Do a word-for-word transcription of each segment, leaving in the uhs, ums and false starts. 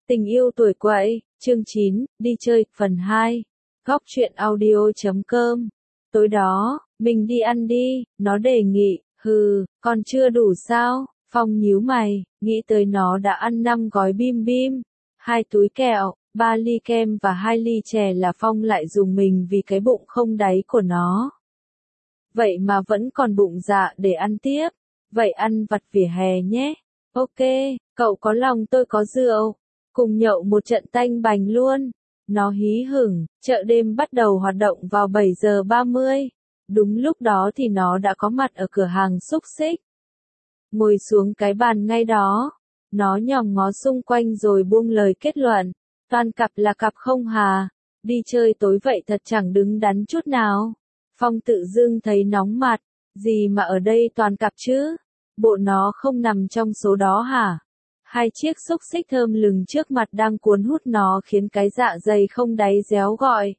Tình yêu tuổi quậy, chương chín, đi chơi, phần hai. Góc truyện audio chấm com. Tối đó, mình đi ăn đi, nó đề nghị, hừ, còn chưa đủ sao? Phong nhíu mày, nghĩ tới nó đã ăn năm gói bim bim, hai túi kẹo, ba ly kem và hai ly chè là Phong lại dùng mình vì cái bụng không đáy của nó. Vậy mà vẫn còn bụng dạ để ăn tiếp, vậy ăn vặt vỉa hè nhé. Ok, cậu có lòng tôi có rượu. Cùng nhậu một trận tanh bành luôn. Nó hí hửng, chợ đêm bắt đầu hoạt động vào bảy giờ ba mươi. Đúng lúc đó thì nó đã có mặt ở cửa hàng xúc xích. Ngồi xuống cái bàn ngay đó. Nó nhòm ngó xung quanh rồi buông lời kết luận. Toàn cặp là cặp không hà. Đi chơi tối vậy thật chẳng đứng đắn chút nào. Phong tự dưng thấy nóng mặt. Gì mà ở đây toàn cặp chứ? Bộ nó không nằm trong số đó hả? Hai chiếc xúc xích thơm lừng trước mặt đang cuốn hút nó khiến cái dạ dày không đáy réo gọi.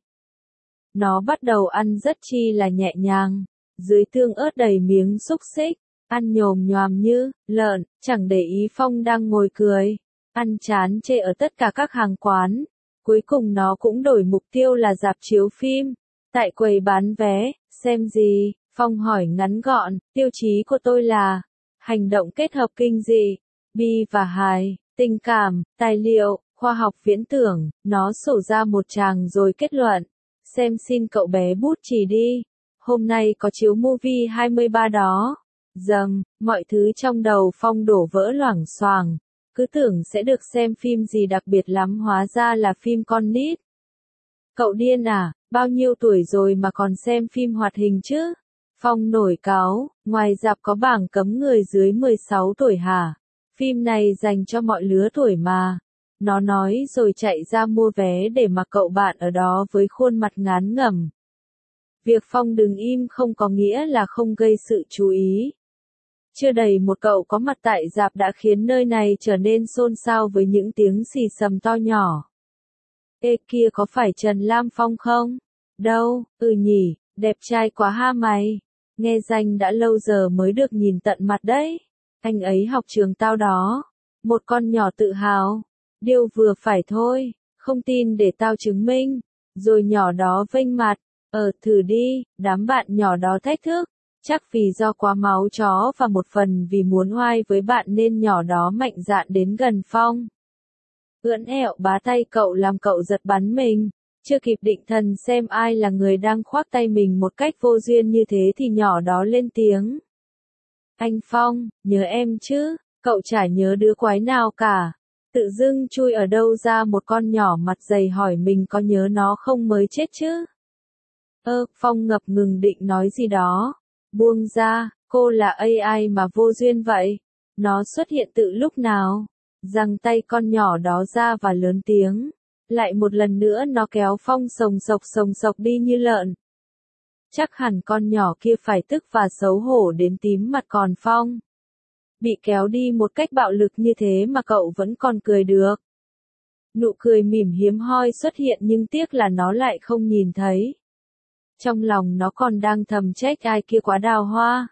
Nó bắt đầu ăn rất chi là nhẹ nhàng, dưới tương ớt đầy miếng xúc xích, ăn nhồm nhoàm như lợn, chẳng để ý Phong đang ngồi cười, ăn chán chê ở tất cả các hàng quán. Cuối cùng nó cũng đổi mục tiêu là rạp chiếu phim. Tại quầy bán vé, xem gì? Phong hỏi ngắn gọn, tiêu chí của tôi là hành động kết hợp kinh dị, bi và hài, tình cảm, tài liệu, khoa học viễn tưởng. Nó sổ ra một tràng rồi kết luận. Xem xin cậu bé bút chỉ đi. Hôm nay có chiếu movie hai mươi ba đó. Dầm, mọi thứ trong đầu Phong đổ vỡ loảng xoảng. Cứ tưởng sẽ được xem phim gì đặc biệt lắm hóa ra là phim con nít. Cậu điên à, bao nhiêu tuổi rồi mà còn xem phim hoạt hình chứ? Phong nổi cáu, ngoài rạp có bảng cấm người dưới mười sáu tuổi hả? Phim này dành cho mọi lứa tuổi mà. Nó nói rồi chạy ra mua vé để mặc cậu bạn ở đó với khuôn mặt ngán ngẩm. Việc Phong đứng im không có nghĩa là không gây sự chú ý. Chưa đầy một cậu có mặt tại rạp đã khiến nơi này trở nên xôn xao với những tiếng xì xầm to nhỏ. Ê kia có phải Trần Lam Phong không? Đâu, ừ nhỉ, đẹp trai quá ha mày. Nghe danh đã lâu giờ mới được nhìn tận mặt đấy. Anh ấy học trường tao đó. Một con nhỏ tự hào. Điều vừa phải thôi. Không tin để tao chứng minh. Rồi nhỏ đó vênh mặt. Ờ thử đi. Đám bạn nhỏ đó thách thức. Chắc vì do quá máu chó và một phần vì muốn oai với bạn nên nhỏ đó mạnh dạn đến gần Phong. Ưỡn ẹo bá tay cậu làm cậu giật bắn mình. Chưa kịp định thần xem ai là người đang khoác tay mình một cách vô duyên như thế thì nhỏ đó lên tiếng. Anh Phong, nhớ em chứ? Cậu chả nhớ đứa quái nào cả. Tự dưng chui ở đâu ra một con nhỏ mặt dày hỏi mình có nhớ nó không mới chết chứ? Ơ, Phong ngập ngừng định nói gì đó. Buông ra, cô là a i mà vô duyên vậy. Nó xuất hiện từ lúc nào? Giằng tay con nhỏ đó ra và lớn tiếng. Lại một lần nữa nó kéo Phong sồng sộc sồng sộc đi như lợn. Chắc hẳn con nhỏ kia phải tức và xấu hổ đến tím mặt còn Phong. Bị kéo đi một cách bạo lực như thế mà cậu vẫn còn cười được. Nụ cười mỉm hiếm hoi xuất hiện nhưng tiếc là nó lại không nhìn thấy. Trong lòng nó còn đang thầm trách ai kia quá đào hoa.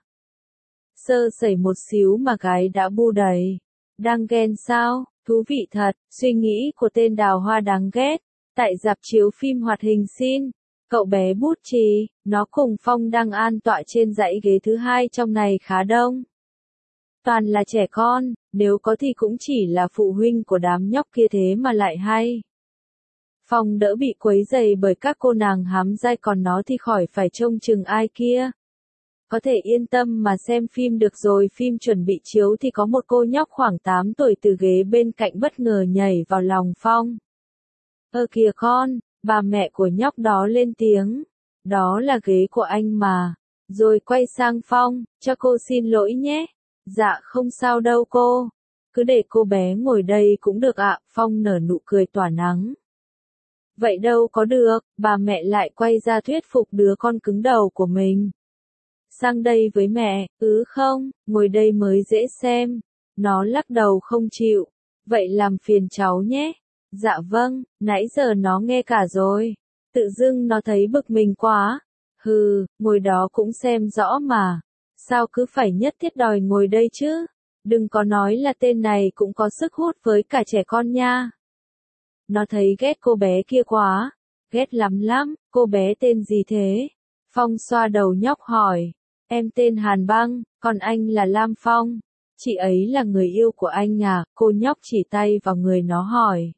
Sơ sẩy một xíu mà gái đã bu đầy. Đang ghen sao? Thú vị thật, suy nghĩ của tên đào hoa đáng ghét. Tại rạp chiếu phim hoạt hình xin. Cậu bé bút chì, nó cùng Phong đang an tọa trên dãy ghế thứ hai trong này khá đông. Toàn là trẻ con, nếu có thì cũng chỉ là phụ huynh của đám nhóc kia thế mà lại hay. Phong đỡ bị quấy rầy bởi các cô nàng hám dai còn nó thì khỏi phải trông chừng ai kia. Có thể yên tâm mà xem phim được rồi. Phim chuẩn bị chiếu thì có một cô nhóc khoảng tám tuổi từ ghế bên cạnh bất ngờ nhảy vào lòng Phong. Ơ kìa con, bà mẹ của nhóc đó lên tiếng. Đó là ghế của anh mà. Rồi quay sang Phong, cho cô xin lỗi nhé. Dạ không sao đâu cô. Cứ để cô bé ngồi đây cũng được ạ. Phong nở nụ cười tỏa nắng. Vậy đâu có được, bà mẹ lại quay ra thuyết phục đứa con cứng đầu của mình. Sang đây với mẹ, ứ không, ngồi đây mới dễ xem. Nó lắc đầu không chịu. Vậy làm phiền cháu nhé. Dạ vâng, nãy giờ nó nghe cả rồi. Tự dưng nó thấy bực mình quá. Hừ, ngồi đó cũng xem rõ mà. Sao cứ phải nhất thiết đòi ngồi đây chứ? Đừng có nói là tên này cũng có sức hút với cả trẻ con nha. Nó thấy ghét cô bé kia quá. Ghét lắm lắm, cô bé tên gì thế? Phong xoa đầu nhóc hỏi. Em tên Hàn Băng, còn anh là Lam Phong. Chị ấy là người yêu của anh à? Cô nhóc chỉ tay vào người nó hỏi.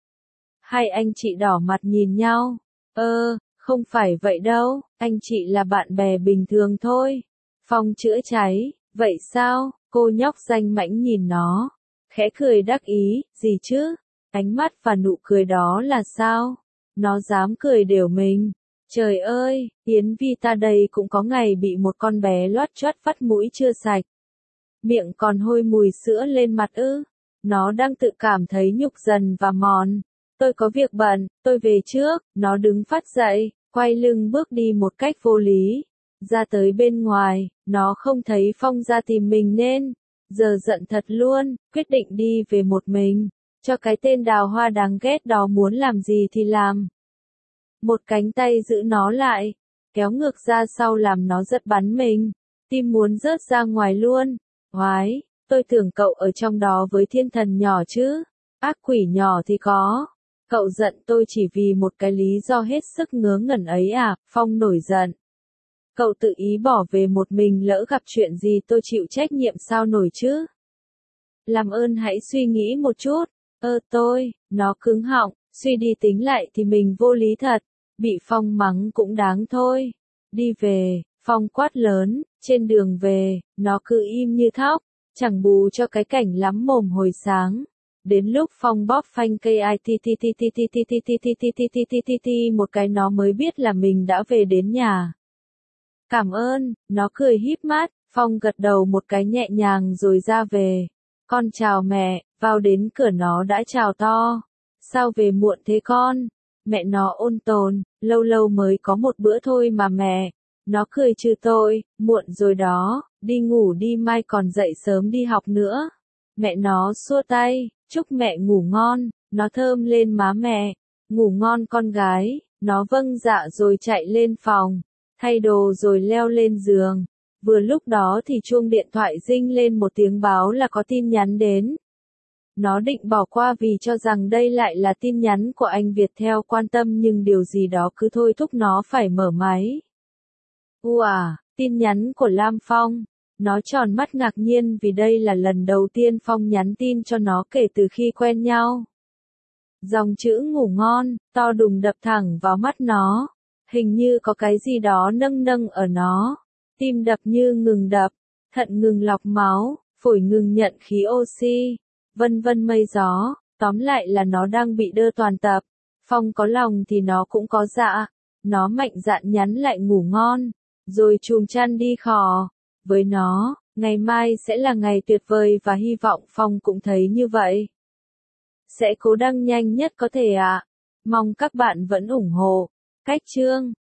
Hai anh chị đỏ mặt nhìn nhau. Ơ, không phải vậy đâu, anh chị là bạn bè bình thường thôi. Phong chữa cháy, vậy sao? Cô nhóc danh mãnh nhìn nó. Khẽ cười đắc ý, gì chứ? Ánh mắt và nụ cười đó là sao? Nó dám cười đều mình. Trời ơi, Yến Vi ta đây cũng có ngày bị một con bé loát choát vắt mũi chưa sạch. Miệng còn hôi mùi sữa lên mặt ư. Nó đang tự cảm thấy nhục dần và mòn. Tôi có việc bận, tôi về trước. Nó đứng phát dậy, quay lưng bước đi một cách vô lý. Ra tới bên ngoài, nó không thấy Phong ra tìm mình nên. Giờ giận thật luôn, quyết định đi về một mình. Cho cái tên đào hoa đáng ghét đó muốn làm gì thì làm. Một cánh tay giữ nó lại, kéo ngược ra sau làm nó giật bắn mình. Tim muốn rớt ra ngoài luôn. Oái, tôi tưởng cậu ở trong đó với thiên thần nhỏ chứ. Ác quỷ nhỏ thì có. Cậu giận tôi chỉ vì một cái lý do hết sức ngớ ngẩn ấy à? Phong nổi giận. Cậu tự ý bỏ về một mình, lỡ gặp chuyện gì tôi chịu trách nhiệm sao nổi chứ? Làm ơn hãy suy nghĩ một chút. Ơ tôi, nó cứng họng, suy đi tính lại thì mình vô lý thật. Bị Phong mắng cũng đáng thôi. Đi về, Phong quát lớn, trên đường về, nó cứ im như thóc, chẳng bù cho cái cảnh lắm mồm hồi sáng. Đến lúc Phong bóp phanh cây ai ti ti ti ti ti ti ti ti ti ti ti ti ti ti ti một cái nó mới biết là mình đã về đến nhà. Cảm ơn, nó cười híp mắt, Phong gật đầu một cái nhẹ nhàng rồi ra về. Con chào mẹ, vào đến cửa nó đã chào to. Sao về muộn thế con? Mẹ nó ôn tồn, lâu lâu mới có một bữa thôi mà mẹ. Nó cười trừ tôi, muộn rồi đó, đi ngủ đi mai còn dậy sớm đi học nữa. Mẹ nó xua tay, chúc mẹ ngủ ngon, nó thơm lên má mẹ. Ngủ ngon con gái, nó vâng dạ rồi chạy lên phòng, thay đồ rồi leo lên giường. Vừa lúc đó thì chuông điện thoại rinh lên một tiếng báo là có tin nhắn đến. Nó định bỏ qua vì cho rằng đây lại là tin nhắn của anh Viettel quan tâm nhưng điều gì đó cứ thôi thúc nó phải mở máy. Ủa, tin nhắn của Lam Phong. Nó tròn mắt ngạc nhiên vì đây là lần đầu tiên Phong nhắn tin cho nó kể từ khi quen nhau. Dòng chữ ngủ ngon, to đùng đập thẳng vào mắt nó. Hình như có cái gì đó nâng nâng ở nó. Tim đập như ngừng đập, thận ngừng lọc máu, phổi ngừng nhận khí oxy. Vân vân mây gió, tóm lại là nó đang bị đơ toàn tập. Phong có lòng thì nó cũng có dạ. Nó mạnh dạn nhắn lại ngủ ngon, rồi chùm chăn đi khò. Với nó, ngày mai sẽ là ngày tuyệt vời và hy vọng Phong cũng thấy như vậy. Sẽ cố đăng nhanh nhất có thể ạ. À. Mong các bạn vẫn ủng hộ. Cách chương